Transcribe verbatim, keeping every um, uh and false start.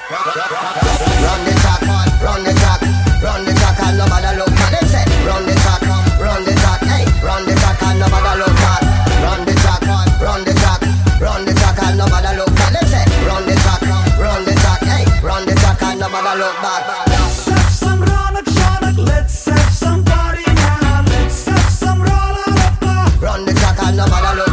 Run the track, run the track, run the track and nobody look at them say. Run the track, run the track, hey, run the track and nobody look at. Run the track, run the track, run the track and nobody look at them say. Run the track, run the track, hey, run the track and nobody look back. Let's have some ronak shonak, let's have some party now. Let's have some roll. Run the track and nobody look.